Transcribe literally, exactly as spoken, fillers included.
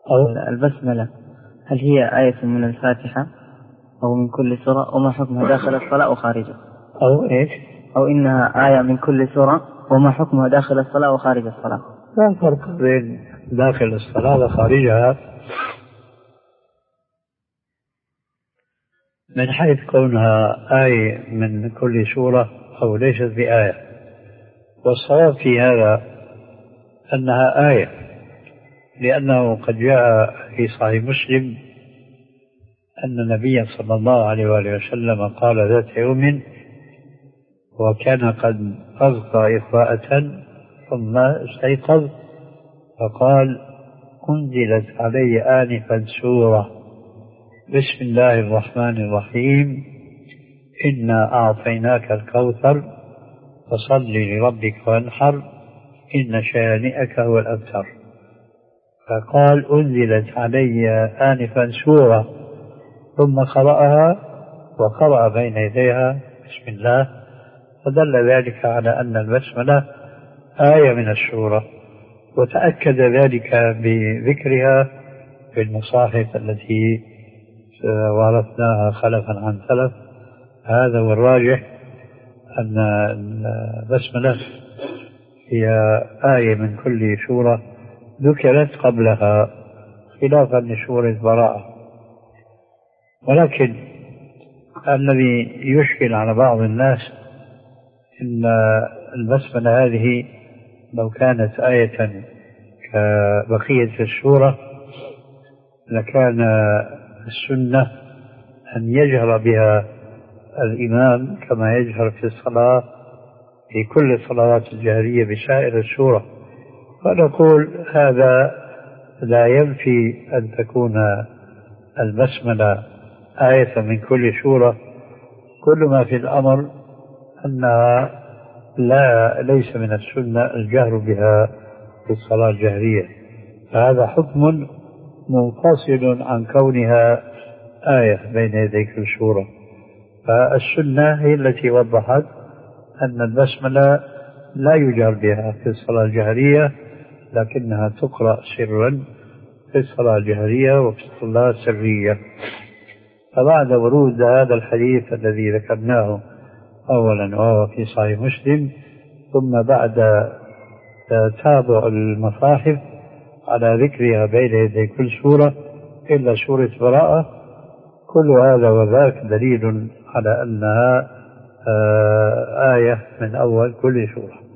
أو البسملة هل هي آية من الفاتحة أو من كل سورة، وما حكمها داخل الصلاة أو خارجها؟ أو إيش؟ أو إنها آية من كل سورة وما حكمها داخل الصلاة وخارج الصلاة؟ لا فرق بين داخل الصلاة وخارجها من حيث كونها آية من كل سورة أو ليست بآية. والصواب في هذا أنها آية، لأنه قد جاء في صحيح مسلم أن النبي صلى الله عليه وآله وسلم قال ذات يوم وكان قد أغطى إغطاءة ثم استيقظ فقال أنزلت علي آنفا سورة بسم الله الرحمن الرحيم إنا أعطيناك الكوثر فصل لربك وانحر إن شانئك هو الأبتر. فقال أنزلت علي آنفا سورة ثم قرأها وقرأ بين يديها بسم الله، فدل ذلك على أن البسملة آية من السورة، وتأكد ذلك بذكرها في المصاحف التي ورثناها خلفا عن سلف. هذا هو الراجح، أن البسملة هي آية من كل سورة ذكرت قبلها خلافا لسورة براءة. ولكن الذي يشكل على بعض الناس إن البسملة هذه لو كانت آية كبقية السورة لكان السنة أن يجهر بها الإمام كما يجهر في الصلاة في كل الصلوات الجهرية بسائر السورة. فنقول هذا لا ينفي أن تكون البسملة آية من كل سورة، كل ما في الأمر أنها لا ليس من السنة الجهر بها في الصلاة الجهرية، فهذا حكم منفصل عن كونها آية بين يدي كل سورة. فالسنة هي التي وضحت أن البسملة لا يجهر بها في الصلاة الجهرية، لكنها تقرأ سرا في الصلاة الجهرية وفي الصلاة السرية. فبعد ورود هذا الحديث الذي ذكرناه أولا وهو في صحيح مسلم، ثم بعد تتابع المصاحف على ذكرها بين يدي كل سورة إلا سورة براءة، كل هذا وذاك دليل على أنها آية من أول كل سورة.